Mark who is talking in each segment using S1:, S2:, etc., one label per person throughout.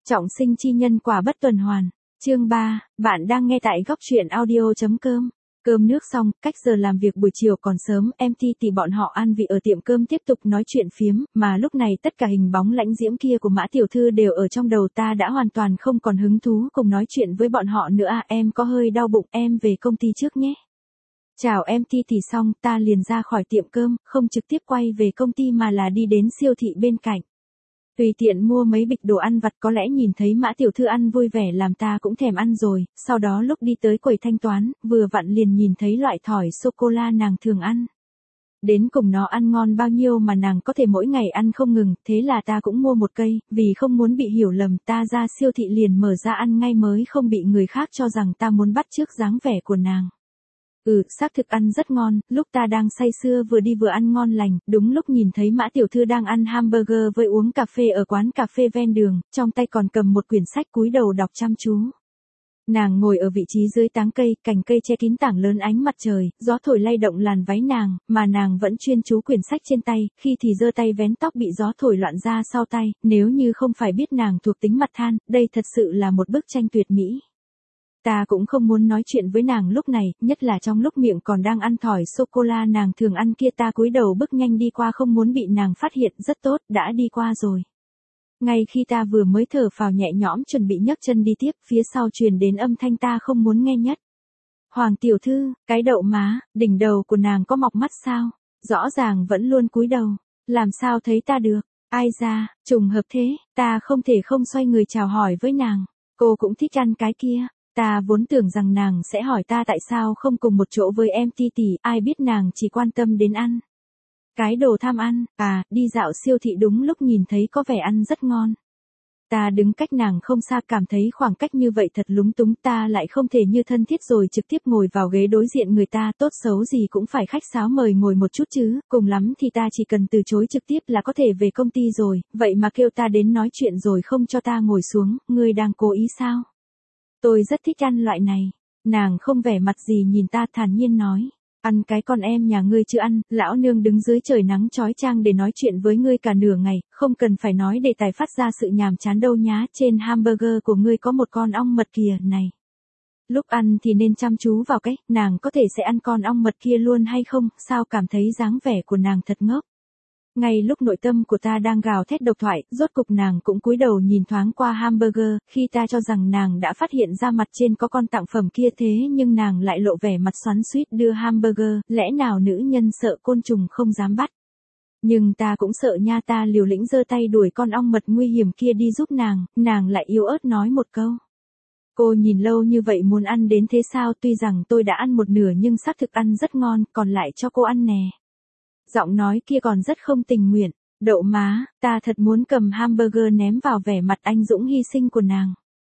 S1: Trọng sinh chi nhân quả bất tuần hoàn. Chương 3, bạn đang nghe tại góc truyện audio.com. Cơm nước xong, cách giờ làm việc buổi chiều còn sớm, em Ti thì bọn họ ăn vị ở tiệm cơm tiếp tục nói chuyện phiếm, mà lúc này tất cả hình bóng lãnh diễm kia của Mã tiểu thư đều ở trong đầu ta, đã hoàn toàn không còn hứng thú cùng nói chuyện với bọn họ nữa à. Em có hơi đau bụng, em về công ty trước nhé. Chào em Ti thì xong, ta liền ra khỏi tiệm cơm, không trực tiếp quay về công ty mà là đi đến siêu thị bên cạnh. Tùy tiện mua mấy bịch đồ ăn vặt, có lẽ nhìn thấy Mã tiểu thư ăn vui vẻ làm ta cũng thèm ăn rồi, sau đó lúc đi tới quầy thanh toán, vừa vặn liền nhìn thấy loại thỏi sô-cô-la nàng thường ăn. Đến cùng nó ăn ngon bao nhiêu mà nàng có thể mỗi ngày ăn không ngừng, thế là ta cũng mua một cây, vì không muốn bị hiểu lầm ta ra siêu thị liền mở ra ăn ngay mới không bị người khác cho rằng ta muốn bắt chước dáng vẻ của nàng. Xác thực ăn rất ngon, lúc ta đang say sưa vừa đi vừa ăn ngon lành, đúng lúc nhìn thấy Mã tiểu thư đang ăn hamburger với uống cà phê ở quán cà phê ven đường, trong tay còn cầm một quyển sách cúi đầu đọc chăm chú. Nàng ngồi ở vị trí dưới táng cây, cành cây che kín tảng lớn ánh mặt trời, gió thổi lay động làn váy nàng, mà nàng vẫn chuyên chú quyển sách trên tay, khi thì giơ tay vén tóc bị gió thổi loạn ra sau tay, nếu như không phải biết nàng thuộc tính mặt than, đây thật sự là một bức tranh tuyệt mỹ. Ta cũng không muốn nói chuyện với nàng lúc này, nhất là trong lúc miệng còn đang ăn thỏi sô-cô-la nàng thường ăn kia. Ta cúi đầu bước nhanh đi qua không muốn bị nàng phát hiện. Rất tốt, đã đi qua rồi. Ngay khi ta vừa mới thở phào nhẹ nhõm chuẩn bị nhấc chân đi tiếp, phía sau truyền đến âm thanh ta không muốn nghe nhất. Hoàng tiểu thư, cái đậu má, đỉnh đầu của nàng có mọc mắt sao? Rõ ràng vẫn luôn cúi đầu, làm sao thấy ta được? Ai ra, trùng hợp thế, ta không thể không xoay người chào hỏi với nàng. Cô cũng thích ăn cái kia. Ta vốn tưởng rằng nàng sẽ hỏi ta tại sao không cùng một chỗ với em Ti tỷ, ai biết nàng chỉ quan tâm đến ăn. Cái đồ tham ăn, đi dạo siêu thị đúng lúc nhìn thấy có vẻ ăn rất ngon. Ta đứng cách nàng không xa, cảm thấy khoảng cách như vậy thật lúng túng, ta lại không thể như thân thiết rồi trực tiếp ngồi vào ghế đối diện người ta, tốt xấu gì cũng phải khách sáo mời ngồi một chút chứ, cùng lắm thì ta chỉ cần từ chối trực tiếp là có thể về công ty rồi, vậy mà kêu ta đến nói chuyện rồi không cho ta ngồi xuống, ngươi đang cố ý sao? Tôi rất thích ăn loại này. Nàng không vẻ mặt gì nhìn ta, thản nhiên nói. Ăn cái con em nhà ngươi chưa ăn, lão nương đứng dưới trời nắng chói chang để nói chuyện với ngươi cả nửa ngày, không cần phải nói để tài phát ra sự nhàm chán đâu nhá. Trên hamburger của ngươi có một con ong mật kìa này. Lúc ăn thì nên chăm chú vào cái, nàng có thể sẽ ăn con ong mật kia luôn hay không, sao cảm thấy dáng vẻ của nàng thật ngốc. Ngay lúc nội tâm của ta đang gào thét độc thoại, rốt cục nàng cũng cúi đầu nhìn thoáng qua hamburger, khi ta cho rằng nàng đã phát hiện ra mặt trên có con tặng phẩm kia, thế nhưng nàng lại lộ vẻ mặt xoắn xuýt đưa hamburger, lẽ nào nữ nhân sợ côn trùng không dám bắt. Nhưng ta cũng sợ nha, ta liều lĩnh giơ tay đuổi con ong mật nguy hiểm kia đi giúp nàng lại yếu ớt nói một câu. Cô nhìn lâu như vậy muốn ăn đến thế sao? Tuy rằng tôi đã ăn một nửa nhưng xác thực ăn rất ngon, còn lại cho cô ăn nè. Giọng nói kia còn rất không tình nguyện. Đậu má, ta thật muốn cầm hamburger ném vào vẻ mặt anh dũng hy sinh của nàng.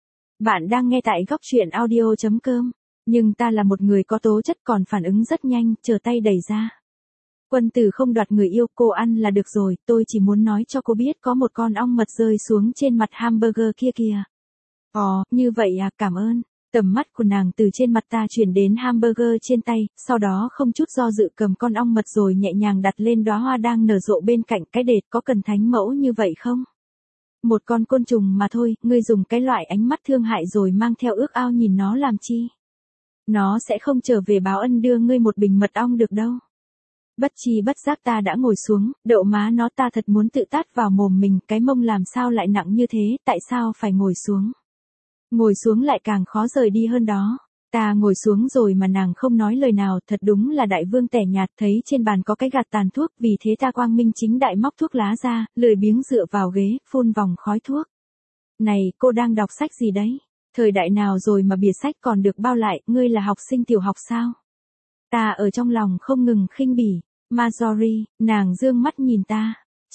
S1: Bạn đang nghe tại góc truyện audio.com. Nhưng ta là một người có tố chất, còn phản ứng rất nhanh, chờ tay đẩy ra. Quân tử không đoạt người yêu, cô ăn là được rồi, tôi chỉ muốn nói cho cô biết có một con ong mật rơi xuống trên mặt hamburger kia kìa. Như vậy à, cảm ơn. Tầm mắt của nàng từ trên mặt ta chuyển đến hamburger trên tay, sau đó không chút do dự cầm con ong mật rồi nhẹ nhàng đặt lên đóa hoa đang nở rộ bên cạnh cái đệt. Có cần thánh mẫu như vậy không? Một con côn trùng mà thôi, ngươi dùng cái loại ánh mắt thương hại rồi mang theo ước ao nhìn nó làm chi? Nó sẽ không trở về báo ân đưa ngươi một bình mật ong được đâu. Bất chi bất giác ta đã ngồi xuống, đậu má nó, ta thật muốn tự tát vào mồm mình, cái mông làm sao lại nặng như thế, tại sao phải ngồi xuống? Ngồi xuống lại càng khó rời đi hơn đó. Ta ngồi xuống rồi mà nàng không nói lời nào, thật đúng là đại vương tẻ nhạt. Thấy trên bàn có cái gạt tàn thuốc, vì thế ta quang minh chính đại móc thuốc lá ra, lười biếng dựa vào ghế, phun vòng khói thuốc. Này, cô đang đọc sách gì đấy? Thời đại nào rồi mà bìa sách còn được bao lại, ngươi là học sinh tiểu học sao? Ta ở trong lòng không ngừng khinh bỉ. Marjorie, nàng dương mắt nhìn ta.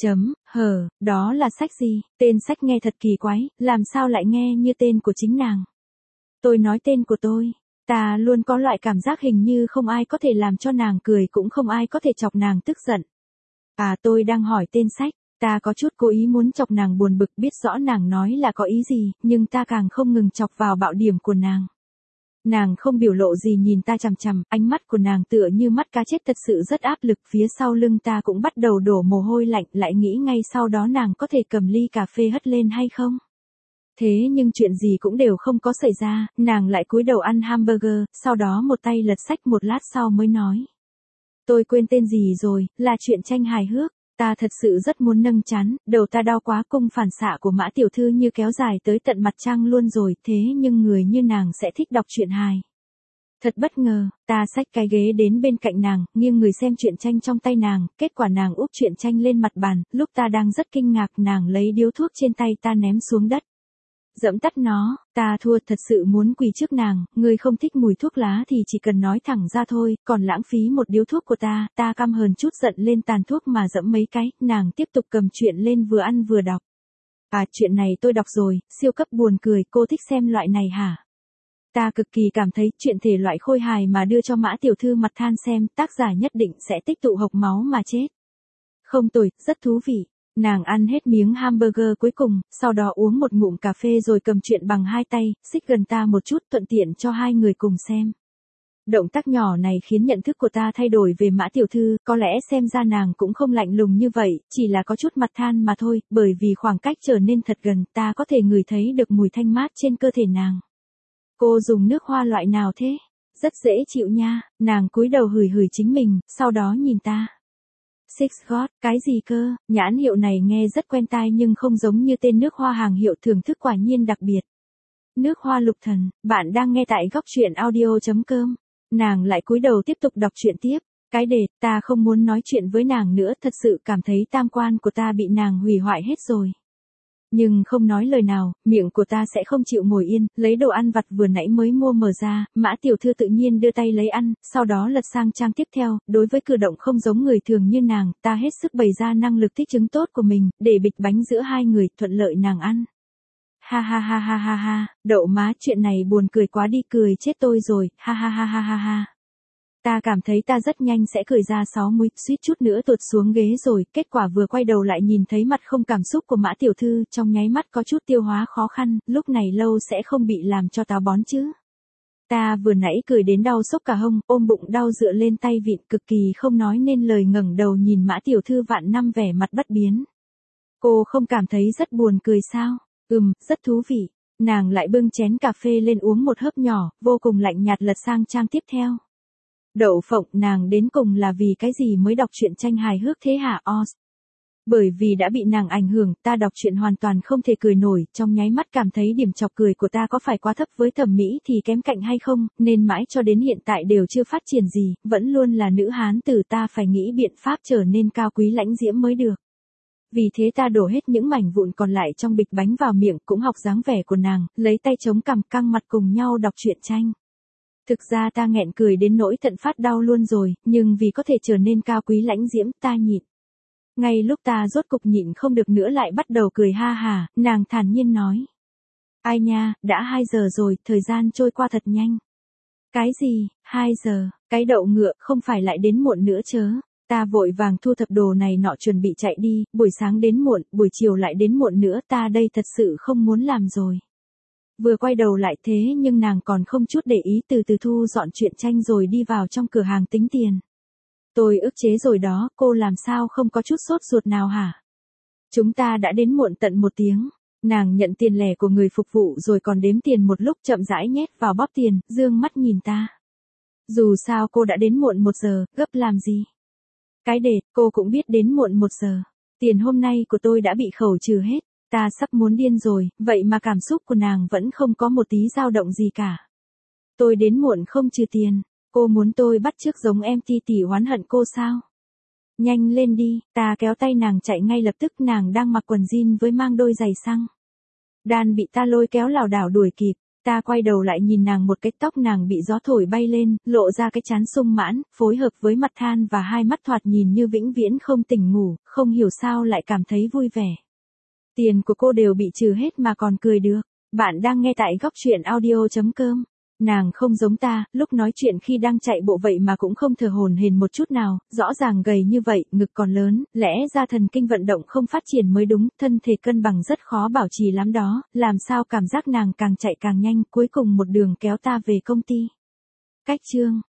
S1: Đó là sách gì? Tên sách nghe thật kỳ quái, làm sao lại nghe như tên của chính nàng? Tôi nói tên của tôi. Ta luôn có loại cảm giác hình như không ai có thể làm cho nàng cười, cũng không ai có thể chọc nàng tức giận. Tôi đang hỏi tên sách. Ta có chút cố ý muốn chọc nàng buồn bực, biết rõ nàng nói là có ý gì, nhưng ta càng không ngừng chọc vào bạo điểm của nàng. Nàng không biểu lộ gì nhìn ta chằm chằm, ánh mắt của nàng tựa như mắt cá chết, thật sự rất áp lực. Phía sau lưng ta cũng bắt đầu đổ mồ hôi lạnh, lại nghĩ ngay sau đó nàng có thể cầm ly cà phê hất lên hay không. Thế nhưng chuyện gì cũng đều không có xảy ra, nàng lại cúi đầu ăn hamburger, sau đó một tay lật sách một lát sau mới nói. Tôi quên tên gì rồi, là chuyện tranh hài hước. Ta thật sự rất muốn nâng chán, đầu ta đau quá, cung phản xạ của Mã tiểu thư như kéo dài tới tận mặt trăng luôn rồi, thế nhưng người như nàng sẽ thích đọc truyện hài. Thật bất ngờ, ta xách cái ghế đến bên cạnh nàng, nghiêng người xem truyện tranh trong tay nàng, kết quả nàng úp truyện tranh lên mặt bàn, lúc ta đang rất kinh ngạc nàng lấy điếu thuốc trên tay ta ném xuống đất. Dẫm tắt nó, ta thua, thật sự muốn quỳ trước nàng, ngươi không thích mùi thuốc lá thì chỉ cần nói thẳng ra thôi, còn lãng phí một điếu thuốc của ta căm hờn chút giận lên tàn thuốc mà dẫm mấy cái, nàng tiếp tục cầm chuyện lên vừa ăn vừa đọc. À, chuyện này tôi đọc rồi, siêu cấp buồn cười, cô thích xem loại này hả? Ta cực kỳ cảm thấy chuyện thể loại khôi hài mà đưa cho Mã tiểu thư mặt than xem, tác giả nhất định sẽ tích tụ hộc máu mà chết. Không tồi, rất thú vị. Nàng ăn hết miếng hamburger cuối cùng, sau đó uống một ngụm cà phê rồi cầm chuyện bằng hai tay, xích gần ta một chút thuận tiện cho hai người cùng xem. Động tác nhỏ này khiến nhận thức của ta thay đổi về Mã tiểu thư, có lẽ xem ra nàng cũng không lạnh lùng như vậy, chỉ là có chút mặt than mà thôi, bởi vì khoảng cách trở nên thật gần, ta có thể ngửi thấy được mùi thanh mát trên cơ thể nàng. Cô dùng nước hoa loại nào thế? Rất dễ chịu nha, nàng cúi đầu hửi hửi chính mình, sau đó nhìn ta. Six God, cái gì cơ, nhãn hiệu này nghe rất quen tai nhưng không giống như tên nước hoa hàng hiệu, thưởng thức quả nhiên đặc biệt. Nước hoa lục thần, bạn đang nghe tại góc truyện audio.com. Nàng lại cúi đầu tiếp tục đọc truyện tiếp. Cái đề, ta không muốn nói chuyện với nàng nữa, thật sự cảm thấy tam quan của ta bị nàng hủy hoại hết rồi. Nhưng không nói lời nào, miệng của ta sẽ không chịu ngồi yên, lấy đồ ăn vặt vừa nãy mới mua mở ra, Mã tiểu thư tự nhiên đưa tay lấy ăn, sau đó lật sang trang tiếp theo, đối với cử động không giống người thường như nàng, ta hết sức bày ra năng lực thích ứng tốt của mình, để bịch bánh giữa hai người, thuận lợi nàng ăn. Ha ha ha ha ha ha, đậu má, chuyện này buồn cười quá đi, cười chết tôi rồi, ha ha ha ha ha ha. Ta cảm thấy ta rất nhanh sẽ cười ra sáu múi, suýt chút nữa tuột xuống ghế rồi, kết quả vừa quay đầu lại nhìn thấy mặt không cảm xúc của Mã tiểu thư, trong nháy mắt có chút tiêu hóa khó khăn, lúc này lâu sẽ không bị làm cho táo bón chứ. Ta vừa nãy cười đến đau sốc cả hông, ôm bụng đau dựa lên tay vịn, cực kỳ không nói nên lời, ngẩng đầu nhìn Mã tiểu thư vạn năm vẻ mặt bất biến. Cô không cảm thấy rất buồn cười sao? Rất thú vị. Nàng lại bưng chén cà phê lên uống một hớp nhỏ, vô cùng lạnh nhạt lật sang trang tiếp theo. Đậu phộng, nàng đến cùng là vì cái gì mới đọc truyện tranh hài hước thế hả Oz? Bởi vì đã bị nàng ảnh hưởng, ta đọc truyện hoàn toàn không thể cười nổi, trong nháy mắt cảm thấy điểm chọc cười của ta có phải quá thấp với thẩm mỹ thì kém cạnh hay không, nên mãi cho đến hiện tại đều chưa phát triển gì, vẫn luôn là nữ hán tử, ta phải nghĩ biện pháp trở nên cao quý lãnh diễm mới được. Vì thế ta đổ hết những mảnh vụn còn lại trong bịch bánh vào miệng, cũng học dáng vẻ của nàng, lấy tay chống cằm căng mặt cùng nhau đọc truyện tranh. Thực ra ta nghẹn cười đến nỗi thận phát đau luôn rồi, nhưng vì có thể trở nên cao quý lãnh diễm, ta nhịn. Ngay lúc ta rốt cục nhịn không được nữa lại bắt đầu cười ha hả, nàng thản nhiên nói. Ai nha, đã 2 giờ rồi, thời gian trôi qua thật nhanh. Cái gì, 2 giờ, cái đậu ngựa, không phải lại đến muộn nữa chớ. Ta vội vàng thu thập đồ này nọ chuẩn bị chạy đi, buổi sáng đến muộn, buổi chiều lại đến muộn nữa, ta đây thật sự không muốn làm rồi. Vừa quay đầu lại thế nhưng nàng còn không chút để ý, từ từ thu dọn truyện tranh rồi đi vào trong cửa hàng tính tiền. Tôi ức chế rồi đó, cô làm sao không có chút sốt ruột nào hả? Chúng ta đã đến muộn tận 1 tiếng. Nàng nhận tiền lẻ của người phục vụ rồi còn đếm tiền một lúc, chậm rãi nhét vào bóp tiền, dương mắt nhìn ta. Dù sao cô đã đến muộn 1 giờ, gấp làm gì? Cái đề, cô cũng biết đến muộn 1 giờ. Tiền hôm nay của tôi đã bị khấu trừ hết. Ta sắp muốn điên rồi, vậy mà cảm xúc của nàng vẫn không có một tí dao động gì cả. Tôi đến muộn không trừ tiền. Cô muốn tôi bắt chước giống em tỷ oán hận cô sao? Nhanh lên đi, ta kéo tay nàng chạy ngay lập tức, nàng đang mặc quần jean với mang đôi giày xăng. Đan bị ta lôi kéo lảo đảo đuổi kịp, ta quay đầu lại nhìn nàng một cái, tóc nàng bị gió thổi bay lên, lộ ra cái trán sung mãn, phối hợp với mặt than và hai mắt thoạt nhìn như vĩnh viễn không tỉnh ngủ, không hiểu sao lại cảm thấy vui vẻ. Tiền của cô đều bị trừ hết mà còn cười được. Bạn đang nghe tại góc truyện audio.com. Nàng không giống ta, lúc nói chuyện khi đang chạy bộ vậy mà cũng không thở hổn hển một chút nào, rõ ràng gầy như vậy, ngực còn lớn, lẽ ra thần kinh vận động không phát triển mới đúng, thân thể cân bằng rất khó bảo trì lắm đó, làm sao cảm giác nàng càng chạy càng nhanh, cuối cùng một đường kéo ta về công ty. Cách chương